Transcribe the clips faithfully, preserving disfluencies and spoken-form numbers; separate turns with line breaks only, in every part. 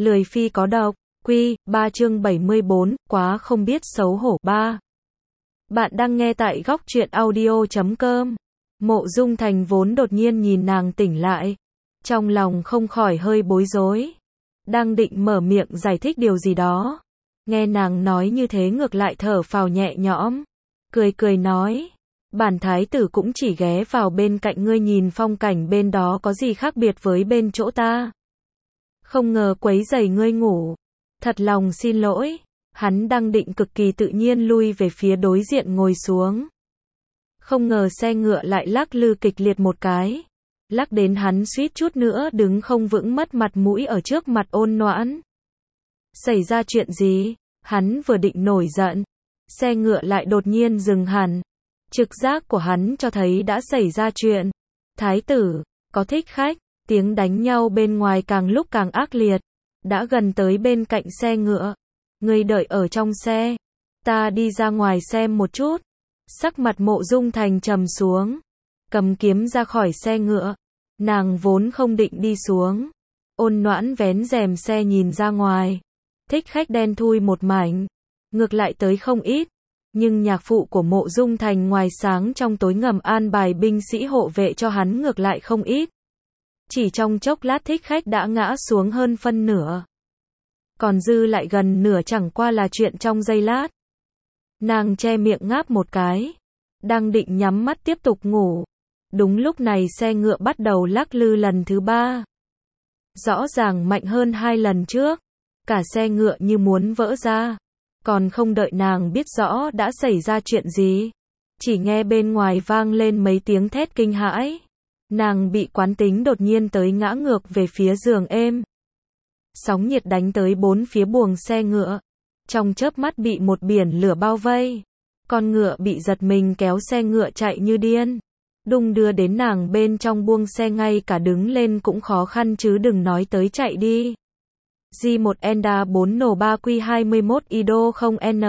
Lười phi có độc, Quy, ba chương bảy mươi bốn, quá không biết xấu hổ ba. Bạn đang nghe tại góc truyện audio chấm com. Mộ Dung Thành vốn đột nhiên nhìn nàng tỉnh lại. Trong lòng không khỏi hơi bối rối. Đang định mở miệng giải thích điều gì đó. Nghe nàng nói như thế ngược lại thở phào nhẹ nhõm. Cười cười nói. Bản thái tử cũng chỉ ghé vào bên cạnh ngươi nhìn phong cảnh bên đó có gì khác biệt với bên chỗ ta. Không ngờ quấy rầy ngươi ngủ. Thật lòng xin lỗi. Hắn đang định cực kỳ tự nhiên lui về phía đối diện ngồi xuống. Không ngờ xe ngựa lại lắc lư kịch liệt một cái. Lắc đến hắn suýt chút nữa đứng không vững mất mặt mũi ở trước mặt Ôn Noãn. Xảy ra chuyện gì? Hắn vừa định nổi giận. Xe ngựa lại đột nhiên dừng hẳn. Trực giác của hắn cho thấy đã xảy ra chuyện. Thái tử, có thích khách, tiếng đánh nhau bên ngoài càng lúc càng ác liệt. Đã gần tới bên cạnh xe ngựa. Ngươi đợi ở trong xe. Ta đi ra ngoài xem một chút. Sắc mặt Mộ Dung Thành trầm xuống. Cầm kiếm ra khỏi xe ngựa. Nàng vốn không định đi xuống. Ôn Noãn vén rèm xe nhìn ra ngoài. Thích khách đen thui một mảnh. Ngược lại tới không ít. Nhưng nhạc phụ của Mộ Dung Thành ngoài sáng trong tối ngầm an bài binh sĩ hộ vệ cho hắn ngược lại không ít. Chỉ trong chốc lát thích khách đã ngã xuống hơn phân nửa. Còn dư lại gần nửa chẳng qua là chuyện trong giây lát. Nàng che miệng ngáp một cái. Đang định nhắm mắt tiếp tục ngủ. Đúng lúc này xe ngựa bắt đầu lắc lư lần thứ ba. Rõ ràng mạnh hơn hai lần trước. Cả xe ngựa như muốn vỡ ra. Còn không đợi nàng biết rõ đã xảy ra chuyện gì. Chỉ nghe bên ngoài vang lên mấy tiếng thét kinh hãi. Nàng bị quán tính đột nhiên tới ngã ngược về phía giường êm. Sóng nhiệt đánh tới bốn phía buồng xe ngựa. Trong chớp mắt bị một biển lửa bao vây. Con ngựa bị giật mình kéo xe ngựa chạy như điên. Đung đưa đến nàng bên trong buồng xe ngay cả đứng lên cũng khó khăn chứ đừng nói tới chạy đi. G một Enda bốn N ba Q hai mươi mốt Ido không N.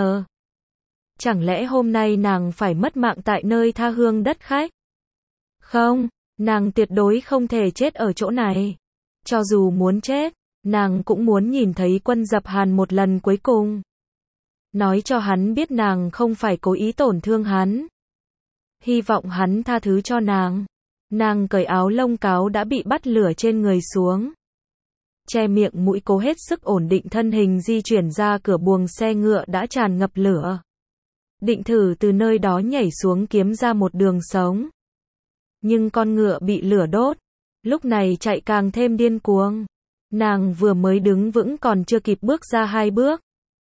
Chẳng lẽ hôm nay nàng phải mất mạng tại nơi tha hương đất khách? Không, nàng tuyệt đối không thể chết ở chỗ này. Cho dù muốn chết, nàng cũng muốn nhìn thấy Quân Dập Hàn một lần cuối cùng. Nói cho hắn biết nàng không phải cố ý tổn thương hắn. Hy vọng hắn tha thứ cho nàng. Nàng cởi áo lông cáo đã bị bắt lửa trên người xuống. Che miệng mũi cố hết sức ổn định thân hình di chuyển ra cửa buồng xe ngựa đã tràn ngập lửa. Định thử từ nơi đó nhảy xuống kiếm ra một đường sống. Nhưng con ngựa bị lửa đốt. Lúc này chạy càng thêm điên cuồng. Nàng vừa mới đứng vững còn chưa kịp bước ra hai bước.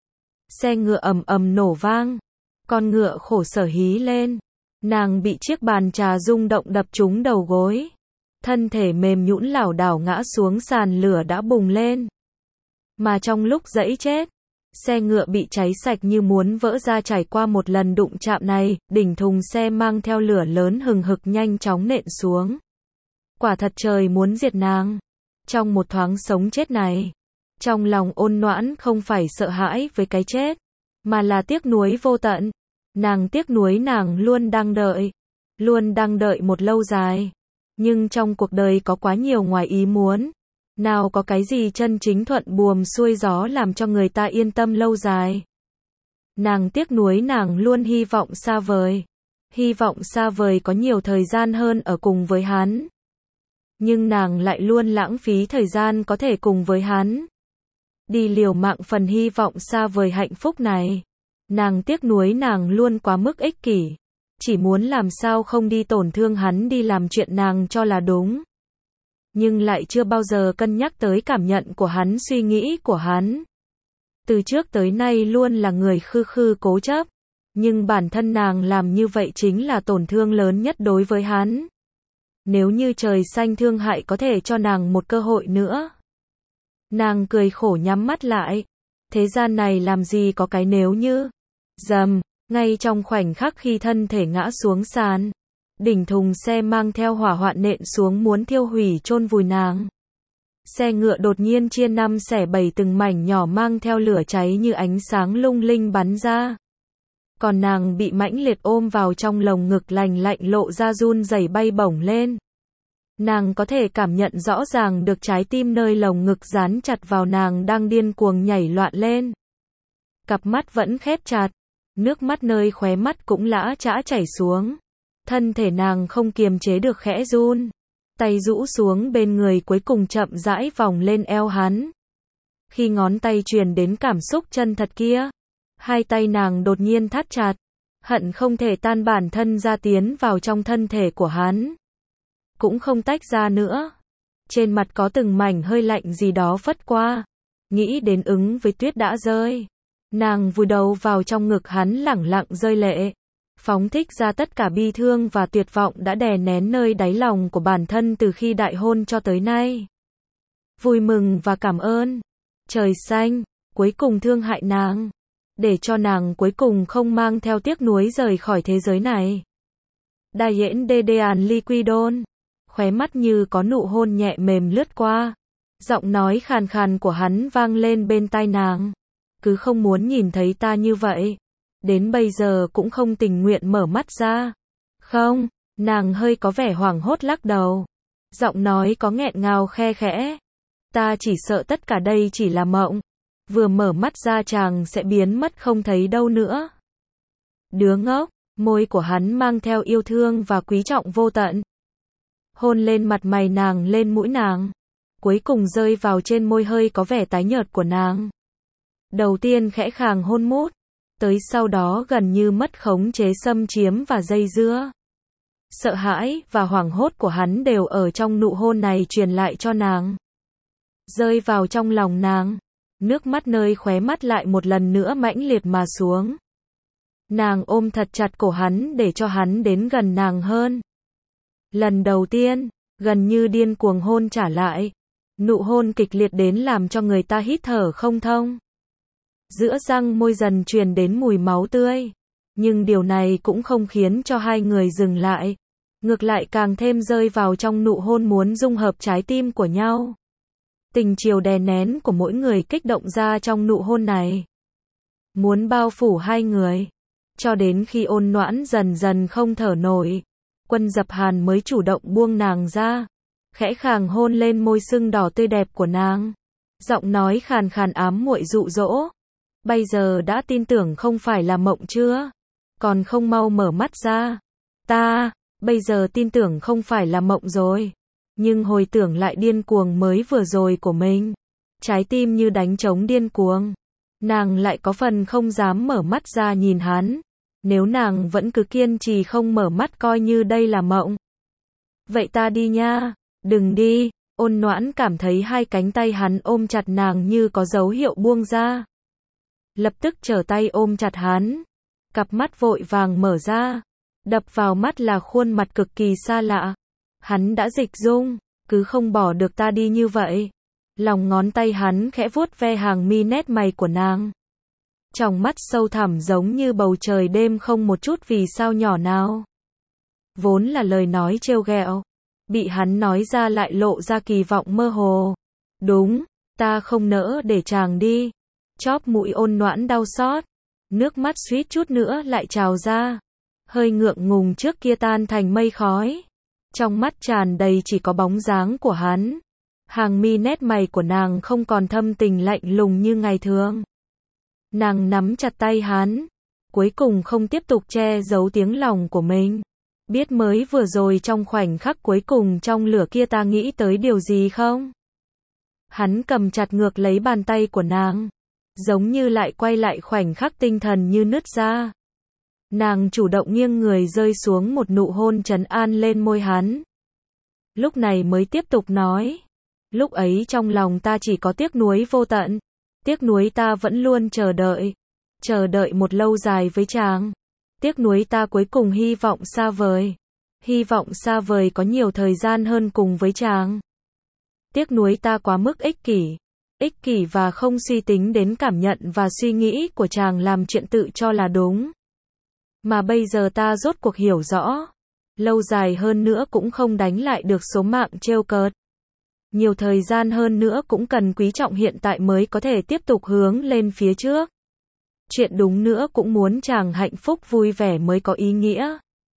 Xe ngựa ầm ầm nổ vang. Con ngựa khổ sở hí lên. Nàng bị chiếc bàn trà rung động đập trúng đầu gối. Thân thể mềm nhũn lảo đảo ngã xuống sàn lửa đã bùng lên. Mà trong lúc giãy chết, xe ngựa bị cháy sạch như muốn vỡ ra trải qua một lần đụng chạm này, đỉnh thùng xe mang theo lửa lớn hừng hực nhanh chóng nện xuống. Quả thật trời muốn diệt nàng. Trong một thoáng sống chết này, trong lòng Ôn Noãn không phải sợ hãi với cái chết, mà là tiếc nuối vô tận. Nàng tiếc nuối nàng luôn đang đợi, luôn đang đợi một lâu dài. Nhưng trong cuộc đời có quá nhiều ngoài ý muốn. Nào có cái gì chân chính thuận buồm xuôi gió làm cho người ta yên tâm lâu dài. Nàng tiếc nuối nàng luôn hy vọng xa vời. Hy vọng xa vời có nhiều thời gian hơn ở cùng với hắn. Nhưng nàng lại luôn lãng phí thời gian có thể cùng với hắn. Đi liều mạng phần hy vọng xa vời hạnh phúc này. Nàng tiếc nuối nàng luôn quá mức ích kỷ. Chỉ muốn làm sao không đi tổn thương hắn đi làm chuyện nàng cho là đúng. Nhưng lại chưa bao giờ cân nhắc tới cảm nhận của hắn suy nghĩ của hắn. Từ trước tới nay luôn là người khư khư cố chấp. Nhưng bản thân nàng làm như vậy chính là tổn thương lớn nhất đối với hắn. Nếu như trời xanh thương hại có thể cho nàng một cơ hội nữa. Nàng cười khổ nhắm mắt lại. Thế gian này làm gì có cái nếu như. Dầm. Ngay trong khoảnh khắc khi thân thể ngã xuống sàn, đỉnh thùng xe mang theo hỏa hoạn nện xuống muốn thiêu hủy chôn vùi nàng. Xe ngựa đột nhiên chia năm xẻ bảy từng mảnh nhỏ mang theo lửa cháy như ánh sáng lung linh bắn ra. Còn nàng bị mãnh liệt ôm vào trong lồng ngực lành lạnh lộ ra run rẩy bay bổng lên. Nàng có thể cảm nhận rõ ràng được trái tim nơi lồng ngực dán chặt vào nàng đang điên cuồng nhảy loạn lên. Cặp mắt vẫn khép chặt, nước mắt nơi khóe mắt cũng lã chã chảy xuống. Thân thể nàng không kiềm chế được khẽ run. Tay rũ xuống bên người cuối cùng chậm rãi vòng lên eo hắn. Khi ngón tay truyền đến cảm xúc chân thật kia, hai tay nàng đột nhiên thắt chặt, hận không thể tan bản thân ra tiến vào trong thân thể của hắn. Cũng không tách ra nữa. Trên mặt có từng mảnh hơi lạnh gì đó phất qua. Nghĩ đến ứng với tuyết đã rơi. Nàng vùi đầu vào trong ngực hắn lẳng lặng rơi lệ. Phóng thích ra tất cả bi thương và tuyệt vọng đã đè nén nơi đáy lòng của bản thân từ khi đại hôn cho tới nay. Vui mừng và cảm ơn. Trời xanh, cuối cùng thương hại nàng. Để cho nàng cuối cùng không mang theo tiếc nuối rời khỏi thế giới này. Đài yễn đê đê àn liquidon. Khóe mắt như có nụ hôn nhẹ mềm lướt qua. Giọng nói khàn khàn của hắn vang lên bên tai nàng. Cứ không muốn nhìn thấy ta như vậy. Đến bây giờ cũng không tình nguyện mở mắt ra. Không, nàng hơi có vẻ hoảng hốt lắc đầu. Giọng nói có nghẹn ngào khe khẽ. Ta chỉ sợ tất cả đây chỉ là mộng. Vừa mở mắt ra chàng sẽ biến mất không thấy đâu nữa. Đứa ngốc, môi của hắn mang theo yêu thương và quý trọng vô tận. Hôn lên mặt mày nàng, lên mũi nàng. Cuối cùng rơi vào trên môi hơi có vẻ tái nhợt của nàng. Đầu tiên khẽ khàng hôn mút. Tới sau đó gần như mất khống chế xâm chiếm và dây dưa. Sợ hãi và hoảng hốt của hắn đều ở trong nụ hôn này truyền lại cho nàng. Rơi vào trong lòng nàng. Nước mắt nơi khóe mắt lại một lần nữa mãnh liệt mà xuống. Nàng ôm thật chặt cổ hắn để cho hắn đến gần nàng hơn. Lần đầu tiên, gần như điên cuồng hôn trả lại. Nụ hôn kịch liệt đến làm cho người ta hít thở không thông. Giữa răng môi dần truyền đến mùi máu tươi. Nhưng điều này cũng không khiến cho hai người dừng lại. Ngược lại càng thêm rơi vào trong nụ hôn muốn dung hợp trái tim của nhau. Tình chiều đè nén của mỗi người kích động ra trong nụ hôn này. Muốn bao phủ hai người. Cho đến khi Ôn Noãn dần dần không thở nổi. Quân Dập Hàn mới chủ động buông nàng ra. Khẽ khàng hôn lên môi sưng đỏ tươi đẹp của nàng. Giọng nói khàn khàn ám muội dụ dỗ. Bây giờ đã tin tưởng không phải là mộng chưa? Còn không mau mở mắt ra. Ta, bây giờ tin tưởng không phải là mộng rồi. Nhưng hồi tưởng lại điên cuồng mới vừa rồi của mình. Trái tim như đánh trống điên cuồng. Nàng lại có phần không dám mở mắt ra nhìn hắn. Nếu nàng vẫn cứ kiên trì không mở mắt coi như đây là mộng. Vậy ta đi nha. Đừng đi. Ôn Noãn cảm thấy hai cánh tay hắn ôm chặt nàng như có dấu hiệu buông ra. Lập tức trở tay ôm chặt hắn. Cặp mắt vội vàng mở ra. Đập vào mắt là khuôn mặt cực kỳ xa lạ. Hắn đã dịch dung. Cứ không bỏ được ta đi như vậy. Lòng ngón tay hắn khẽ vuốt ve hàng mi nét mày của nàng. Trong mắt sâu thẳm giống như bầu trời đêm không một chút vì sao nhỏ nào. Vốn là lời nói trêu ghẹo. Bị hắn nói ra lại lộ ra kỳ vọng mơ hồ. Đúng, ta không nỡ để chàng đi. Chóp mũi Ôn Noãn đau xót. Nước mắt suýt chút nữa lại trào ra. Hơi ngượng ngùng trước kia tan thành mây khói. Trong mắt tràn đầy chỉ có bóng dáng của hắn. Hàng mi nét mày của nàng không còn thâm tình lạnh lùng như ngày thường. Nàng nắm chặt tay hắn. Cuối cùng không tiếp tục che giấu tiếng lòng của mình. Biết mới vừa rồi trong khoảnh khắc cuối cùng trong lửa kia ta nghĩ tới điều gì không? Hắn cầm chặt ngược lấy bàn tay của nàng. Giống như lại quay lại khoảnh khắc tinh thần như nứt ra. Nàng chủ động nghiêng người rơi xuống một nụ hôn trấn an lên môi hắn. Lúc này mới tiếp tục nói. Lúc ấy trong lòng ta chỉ có tiếc nuối vô tận. Tiếc nuối ta vẫn luôn chờ đợi. Chờ đợi một lâu dài với chàng. Tiếc nuối ta cuối cùng hy vọng xa vời. Hy vọng xa vời có nhiều thời gian hơn cùng với chàng. Tiếc nuối ta quá mức ích kỷ. Ích kỷ và không suy tính đến cảm nhận và suy nghĩ của chàng làm chuyện tự cho là đúng. Mà bây giờ ta rốt cuộc hiểu rõ. Lâu dài hơn nữa cũng không đánh lại được số mạng trêu cợt. Nhiều thời gian hơn nữa cũng cần quý trọng hiện tại mới có thể tiếp tục hướng lên phía trước. Chuyện đúng nữa cũng muốn chàng hạnh phúc vui vẻ mới có ý nghĩa.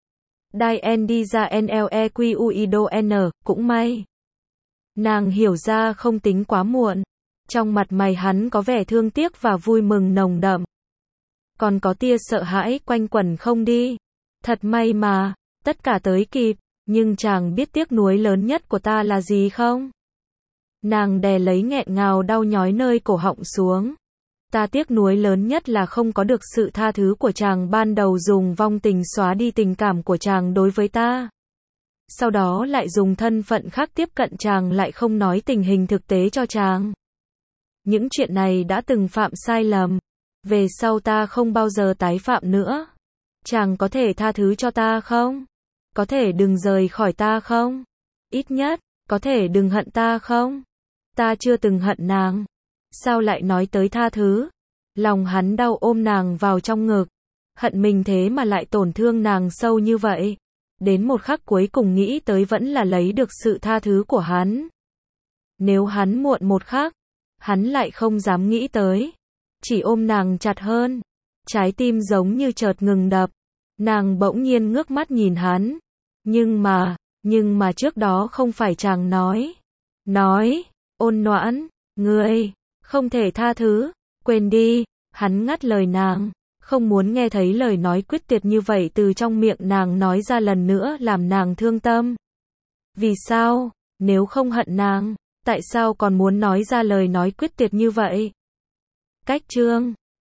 Đai N đi ra N L E Q U I D O N, cũng may. Nàng hiểu ra không tính quá muộn. Trong mặt mày hắn có vẻ thương tiếc và vui mừng nồng đậm. Còn có tia sợ hãi quanh quẩn không đi. Thật may mà, tất cả tới kịp, nhưng chàng biết tiếc nuối lớn nhất của ta là gì không? Nàng đè lấy nghẹn ngào đau nhói nơi cổ họng xuống. Ta tiếc nuối lớn nhất là không có được sự tha thứ của chàng ban đầu, dùng vong tình xóa đi tình cảm của chàng đối với ta. Sau đó lại dùng thân phận khác tiếp cận chàng, lại không nói tình hình thực tế cho chàng. Những chuyện này đã từng phạm sai lầm. Về sau ta không bao giờ tái phạm nữa. Chàng có thể tha thứ cho ta không? Có thể đừng rời khỏi ta không? Ít nhất, có thể đừng hận ta không? Ta chưa từng hận nàng. Sao lại nói tới tha thứ? Lòng hắn đau ôm nàng vào trong ngực. Hận mình thế mà lại tổn thương nàng sâu như vậy. Đến một khắc cuối cùng nghĩ tới vẫn là lấy được sự tha thứ của hắn. Nếu hắn muộn một khắc, hắn lại không dám nghĩ tới. Chỉ ôm nàng chặt hơn. Trái tim giống như chợt ngừng đập. Nàng bỗng nhiên ngước mắt nhìn hắn. Nhưng mà, nhưng mà trước đó không phải chàng nói. Nói, ôn noãn, ngươi, không thể tha thứ, quên đi, hắn ngắt lời nàng. Không muốn nghe thấy lời nói quyết tuyệt như vậy từ trong miệng nàng nói ra lần nữa, làm nàng thương tâm. Vì sao, nếu không hận nàng, tại sao còn muốn nói ra lời nói quyết tuyệt như vậy? Cách chương